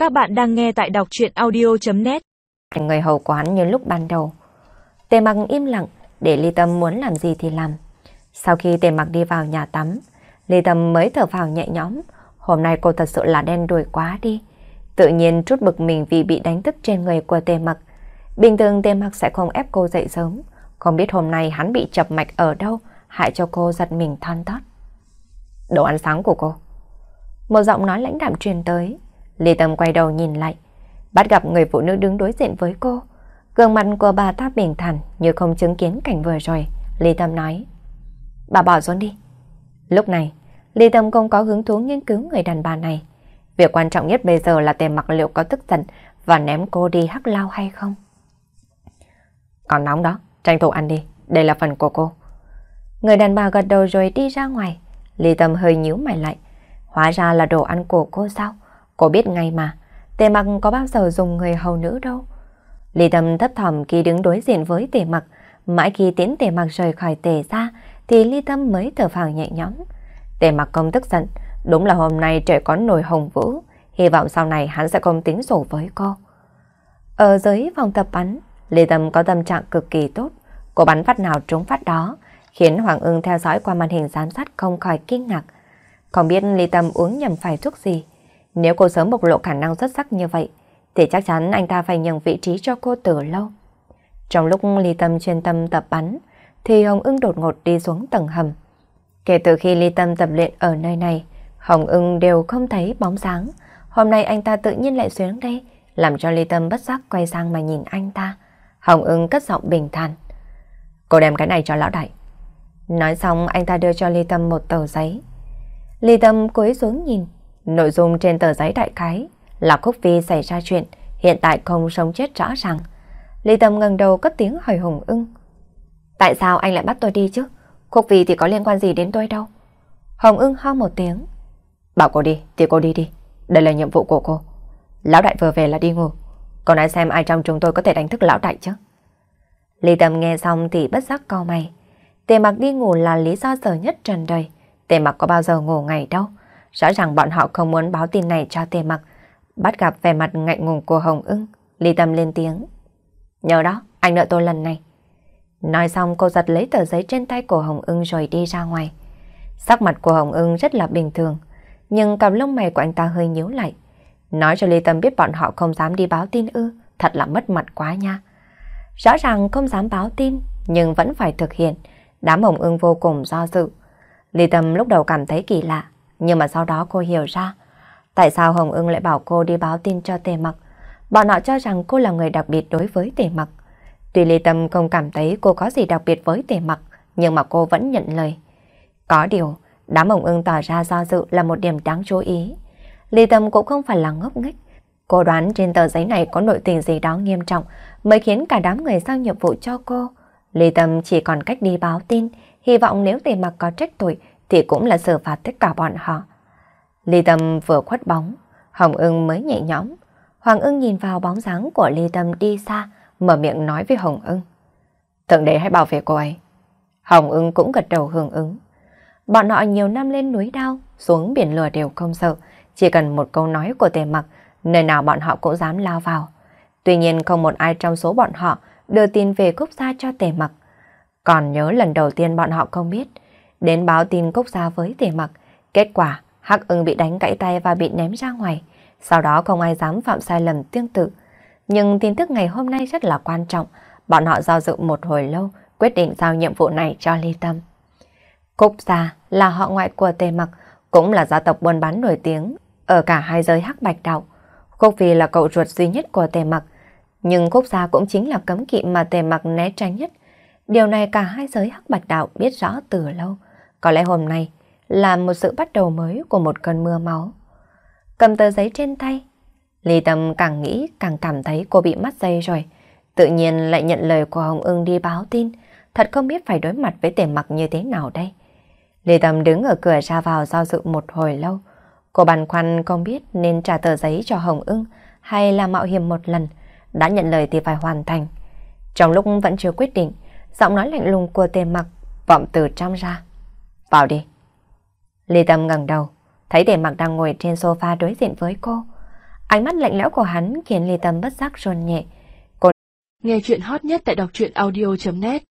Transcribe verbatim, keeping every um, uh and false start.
Các bạn đang nghe tại đọc truyện audio chấm net. Người hầu của hắn như lúc ban đầu. Tề Mặc im lặng để Ly Tâm muốn làm gì thì làm. Sau khi Tề Mặc đi vào nhà tắm, Ly Tâm mới thở phào nhẹ nhõm. Hôm nay cô thật sự là đen đủi quá đi. Tự nhiên trút bực mình vì bị đánh thức trên người của Tề Mặc. Bình thường Tề Mặc sẽ không ép cô dậy sớm. Không biết hôm nay hắn bị chập mạch ở đâu, hại cho cô giật mình thon thót. Đồ ăn sáng của cô. Một giọng nói lãnh đạm truyền tới. Ly Tâm quay đầu nhìn lại, bắt gặp người phụ nữ đứng đối diện với cô. Gương mặt của bà ta bình thản như không chứng kiến cảnh vừa rồi. Ly Tâm nói: Bà bỏ xuống đi. Lúc này, Ly Tâm không có hứng thú nghiên cứu người đàn bà này. Việc quan trọng nhất bây giờ là Tề Mặc liệu có tức giận và ném cô đi hắc lao hay không. Còn nóng đó, tranh thủ ăn đi, đây là phần của cô. Người đàn bà gật đầu rồi đi ra ngoài. Ly Tâm hơi nhíu mày lại. Hóa ra là đồ ăn của cô sao? Cô biết ngay mà, Tề Mặc có bao giờ dùng người hầu nữ đâu. Ly Tâm thấp thỏm khi đứng đối diện với Tề Mặc. Mãi khi tiến Tề Mặc rời khỏi Tề ra thì Ly Tâm mới thở phào nhẹ nhõm. Tề Mặc không tức giận, đúng là hôm nay trời có nồi hồng vũ. Hy vọng sau này hắn sẽ không tính sổ với cô. Ở dưới phòng tập bắn, Ly Tâm có tâm trạng cực kỳ tốt. Cô bắn phát nào trúng phát đó, khiến Hoàng Ưng theo dõi qua màn hình giám sát không khỏi kinh ngạc. Không biết Ly Tâm uống nhầm phải thuốc gì. Nếu cô sớm bộc lộ khả năng xuất sắc như vậy, thì chắc chắn anh ta phải nhường vị trí cho cô từ lâu. Trong lúc Ly Tâm chuyên tâm tập bắn, thì Hồng Ưng đột ngột đi xuống tầng hầm. Kể từ khi Ly Tâm tập luyện ở nơi này, Hồng Ưng đều không thấy bóng dáng. Hôm nay anh ta tự nhiên lại xuống đây, làm cho Ly Tâm bất giác quay sang mà nhìn anh ta. Hồng Ưng cất giọng bình thản: Cô đem cái này cho lão đại. Nói xong anh ta đưa cho Ly Tâm một tờ giấy. Ly Tâm cúi xuống nhìn. Nội dung trên tờ giấy đại khái là Khúc Phi xảy ra chuyện, hiện tại không sống chết rõ ràng. Ly Tâm ngẩng đầu cất tiếng hỏi Hồng Ưng: Tại sao anh lại bắt tôi đi chứ? Khúc Phi thì có liên quan gì đến tôi đâu? Hồng Ưng ho một tiếng: Bảo cô đi thì cô đi đi, đây là nhiệm vụ của cô. Lão đại vừa về là đi ngủ, cô nói xem ai trong chúng tôi có thể đánh thức lão đại chứ? Ly Tâm nghe xong thì bất giác cau mày. Tề Mặc đi ngủ là lý do dở nhất trần đời. Tề Mặc có bao giờ ngủ ngày đâu. Rõ ràng bọn họ không muốn báo tin này cho Tề Mặc. Bắt gặp vẻ mặt ngại ngùng của Hồng Ưng, Ly Tâm lên tiếng: Nhớ đó, anh nợ tôi lần này. Nói xong cô giật lấy tờ giấy trên tay của Hồng Ưng rồi đi ra ngoài. Sắc mặt của Hồng Ưng rất là bình thường, nhưng cặp lông mày của anh ta hơi nhíu lại. Nói cho Ly Tâm biết bọn họ không dám đi báo tin ư? Thật là mất mặt quá nha. Rõ ràng không dám báo tin, nhưng vẫn phải thực hiện. Đám Hồng Ưng vô cùng do dự. Ly Tâm lúc đầu cảm thấy kỳ lạ, nhưng mà sau đó cô hiểu ra tại sao Hồng Ưng lại bảo cô đi báo tin cho Tề Mặc. Bọn họ cho rằng cô là người đặc biệt đối với Tề Mặc. Tuy Ly Tâm không cảm thấy cô có gì đặc biệt với Tề Mặc, nhưng mà cô vẫn nhận lời. Có điều, đám Hồng Ưng tỏ ra do dự là một điểm đáng chú ý. Ly Tâm cũng không phải là ngốc nghếch. Cô đoán trên tờ giấy này có nội tình gì đó nghiêm trọng mới khiến cả đám người giao nhiệm vụ cho cô. Ly Tâm chỉ còn cách đi báo tin, hy vọng nếu Tề Mặc có trách tội thì cũng là xử phạt tất cả bọn họ. Ly Tâm vừa khuất bóng, Hồng Ưng mới nhẹ nhõm. Hoàng Ưng nhìn vào bóng dáng của Ly Tâm đi xa, mở miệng nói với Hồng Ưng: Thượng đế hãy bảo vệ cô ấy. Hồng Ưng cũng gật đầu hưởng ứng. Bọn họ nhiều năm lên núi đao, xuống biển lửa đều không sợ. Chỉ cần một câu nói của Tề Mặc, nơi nào bọn họ cũng dám lao vào. Tuy nhiên không một ai trong số bọn họ đưa tin về Cúc Gia cho Tề Mặc. Còn nhớ lần đầu tiên bọn họ không biết, đến báo tin Cúc Gia với Tề Mặc, kết quả Hắc Ưng bị đánh gãy tay và bị ném ra ngoài. Sau đó không ai dám phạm sai lầm tương tự. Nhưng tin tức ngày hôm nay rất là quan trọng. Bọn họ do dự một hồi lâu, quyết định giao nhiệm vụ này cho Ly Tâm. Cúc Gia là họ ngoại của Tề Mặc, cũng là gia tộc buôn bán nổi tiếng ở cả hai giới Hắc Bạch Đạo. Khúc Phi là cậu ruột duy nhất của Tề Mặc, nhưng Cúc Gia cũng chính là cấm kỵ mà Tề Mặc né tránh nhất. Điều này cả hai giới Hắc Bạch Đạo biết rõ từ lâu. Có lẽ hôm nay là một sự bắt đầu mới của một cơn mưa máu. Cầm tờ giấy trên tay, Ly Tâm càng nghĩ càng cảm thấy cô bị mắc dây rồi. Tự nhiên lại nhận lời của Hồng Ưng đi báo tin. Thật không biết phải đối mặt với Tề Mặc như thế nào đây. Ly Tâm đứng ở cửa ra vào do dự một hồi lâu. Cô băn khoăn không biết nên trả tờ giấy cho Hồng Ưng hay là mạo hiểm một lần. Đã nhận lời thì phải hoàn thành. Trong lúc vẫn chưa quyết định, giọng nói lạnh lùng của Tề Mặc vọng từ trong ra: Vào đi. Ly Tâm ngẩng đầu, thấy Tề Mặc đang ngồi trên sofa đối diện với cô. Ánh mắt lạnh lẽo của hắn khiến Ly Tâm bất giác run nhẹ. Nghe chuyện hot nhất tại đọc truyện audio chấm net